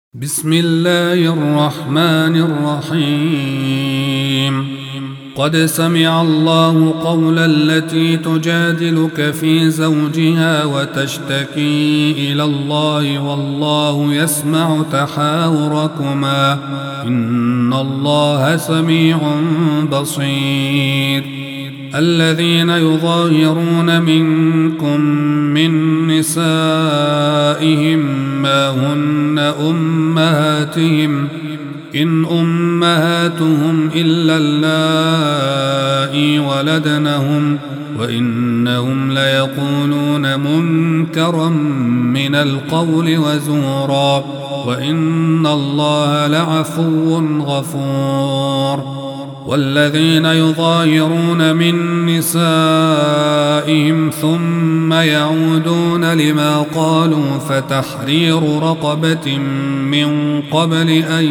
بسم الله الرحمن الرحيم. قد سمع الله قول التي تجادلك في زوجها وتشتكي إلى الله والله يسمع تحاوركما إن الله سميع بصير. الذين يظاهرون منكم من نسائهم ما هن أمهاتهم إن أمهاتهم إلا اللائي ولدنهم وإنهم ليقولون منكرا من القول وزورا وإن الله لعفو غفور. والذين يظاهرون من نسائهم ثم يعودون لما قالوا فتحرير رقبة من قبل أن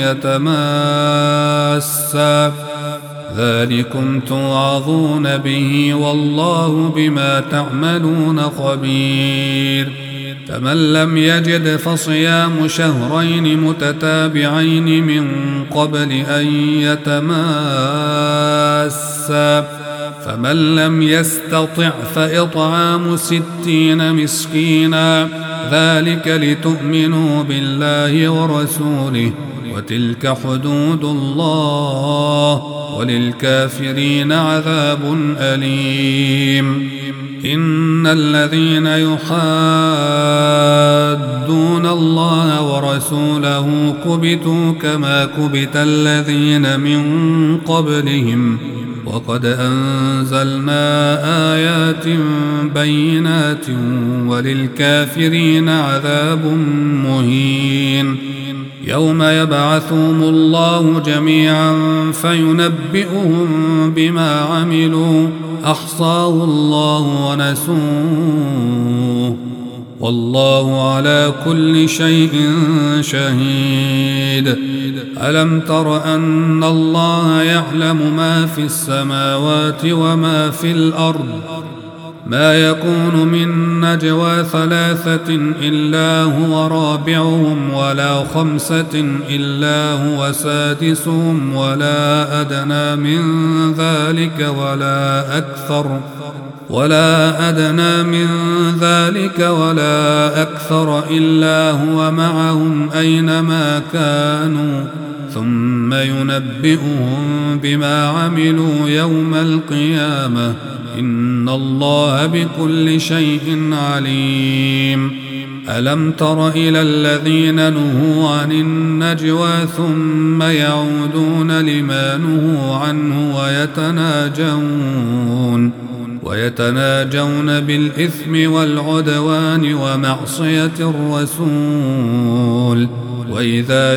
يتماسا ذلكم توعظون به والله بما تعملون خبير. فمن لم يجد فصيام شهرين متتابعين من قبل أن يتماسا فمن لم يستطع فإطعام 60 مسكينا ذلك لتؤمنوا بالله ورسوله وتلك حدود الله وللكافرين عذاب أليم. إن الذين يحادون الله ورسوله كبتوا كما كبت الذين من قبلهم وقد أنزلنا آيات بينات وللكافرين عذاب مهين. يوم يبعثهم الله جميعا فينبئهم بما عملوا أحصاه الله ونسوه والله على كل شيء شهيد. ألم تر أن الله يعلم ما في السماوات وما في الأرض ما يكون من نجوى 3 إلا هو رابعهم ولا 5 إلا هو سادسهم ولا أدنى من ذلك ولا أكثر إلا هو معهم أينما كانوا ثم ينبئهم بما عملوا يوم القيامة إن الله بكل شيء عليم. ألم تر إلى الذين نهوا عن النجوى ثم يعودون لما نهوا عنه ويتناجون بالإثم والعدوان ومعصية الرسول وإذا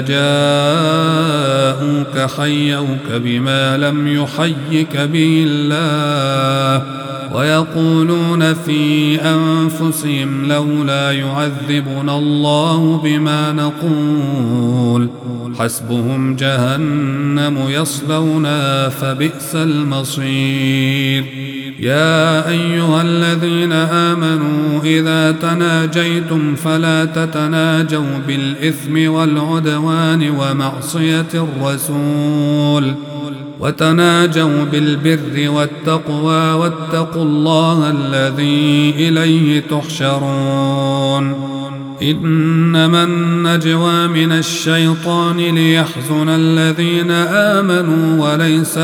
جاءوك حيوك بما لم يحيك به الله ويقولون في أنفسهم لولا يعذبنا الله بما نقول حسبهم جهنم يصلونها فبئس المصير. يا أيها الذين آمنوا إذا تناجيتم فلا تتناجوا بالإثم والعدوان ومعصية الرسول وتناجوا بالبر والتقوى واتقوا الله الذي إليه تحشرون. إنما النجوى من الشيطان ليحزن الذين آمنوا وليس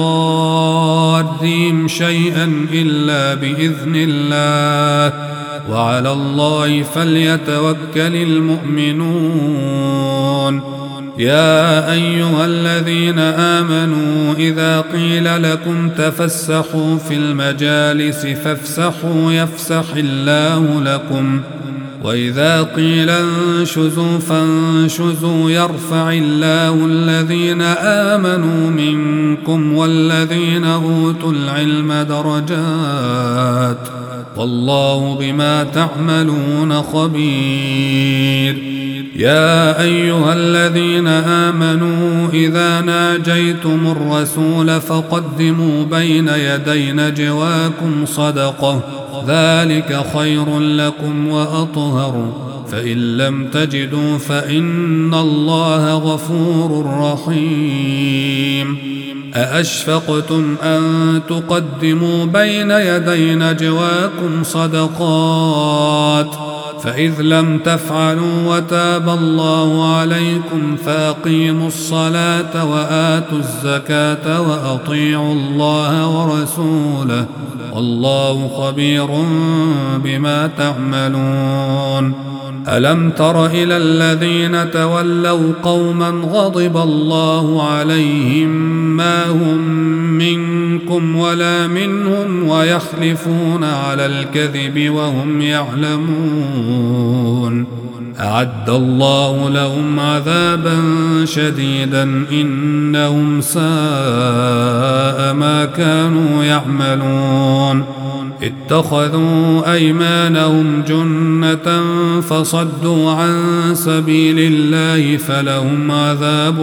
بضارهم شيئا إلا بإذن الله وعلى الله فليتوكل المؤمنون. يا أيها الذين آمنوا إذا قيل لكم تفسحوا في المجالس فافسحوا يفسح الله لكم وإذا قيل انشزوا فانشزوا يرفع الله الذين آمنوا منكم والذين أوتوا العلم درجات والله بما تعملون خبير. يا أيها الذين آمنوا إذا ناجيتم الرسول فقدموا بين يدي نجواكم صدقة ذلك خير لكم وأطهر فإن لم تجدوا فإن الله غفور رحيم أأشفقتم أن تقدموا بين يدي نجواكم صدقات فإذ لم تفعلوا وتاب الله عليكم فأقيموا الصلاة وآتوا الزكاة وأطيعوا الله ورسوله والله خبير بما تعملون ألم تر إلى الذين تولوا قوما غضب الله عليهم ما هم منكم ولا منهم ويحلفون على الكذب وهم يعلمون أعد الله لهم عذابا شديدا إنهم ساء ما كانوا يعملون اتخذوا أيمانهم جنة فصدوا عن سبيل الله فلهم عذاب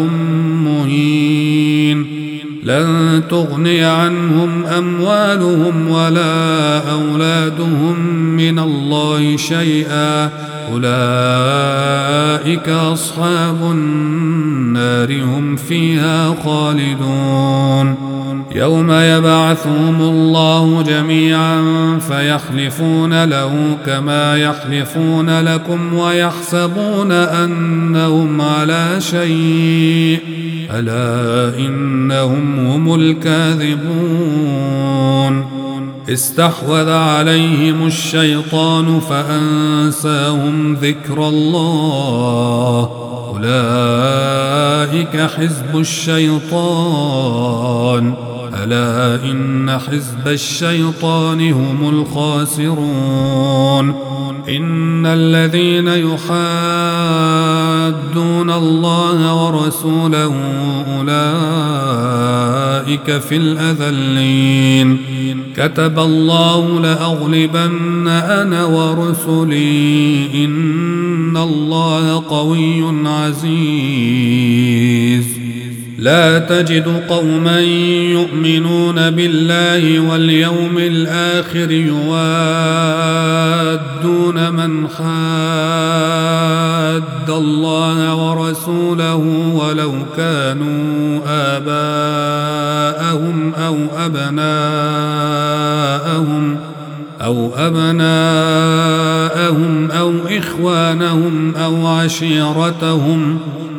مهين لن تغني عنهم أموالهم ولا أولادهم من الله شيئا أولئك أصحاب النار هم فيها خالدون يوم يبعثهم الله جميعا فيحلفون له كما يحلفون لكم ويحسبون أنهم على شيء ألا إنهم هم الكاذبون استحوذ عليهم الشيطان فأنساهم ذكر الله أولئك حزب الشيطان ألا إن حزب الشيطان هم الخاسرون إن الذين يحادون الله ورسوله أولئك في الأذلين كتب الله لأغلبن أنا ورسلي إن الله قوي عزيز لا تجد قوما يؤمنون بالله واليوم الآخر يوادون من حاد الله ورسوله ولو كانوا آباءهم أو أبناءهم أو إخوانهم أو عشيرتهم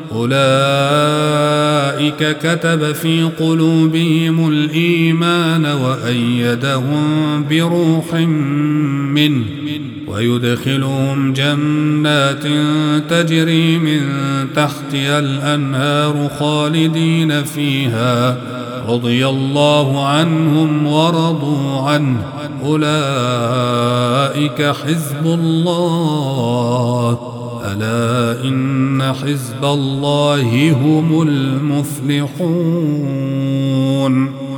أولئك كتب في قلوبهم الإيمان وأيدهم بروح منه ويدخلهم جنات تجري من تحتها الأنهار خالدين فيها رضي الله عنهم ورضوا عنه أولئك حزب الله ألا إن حزب الله هم المفلحون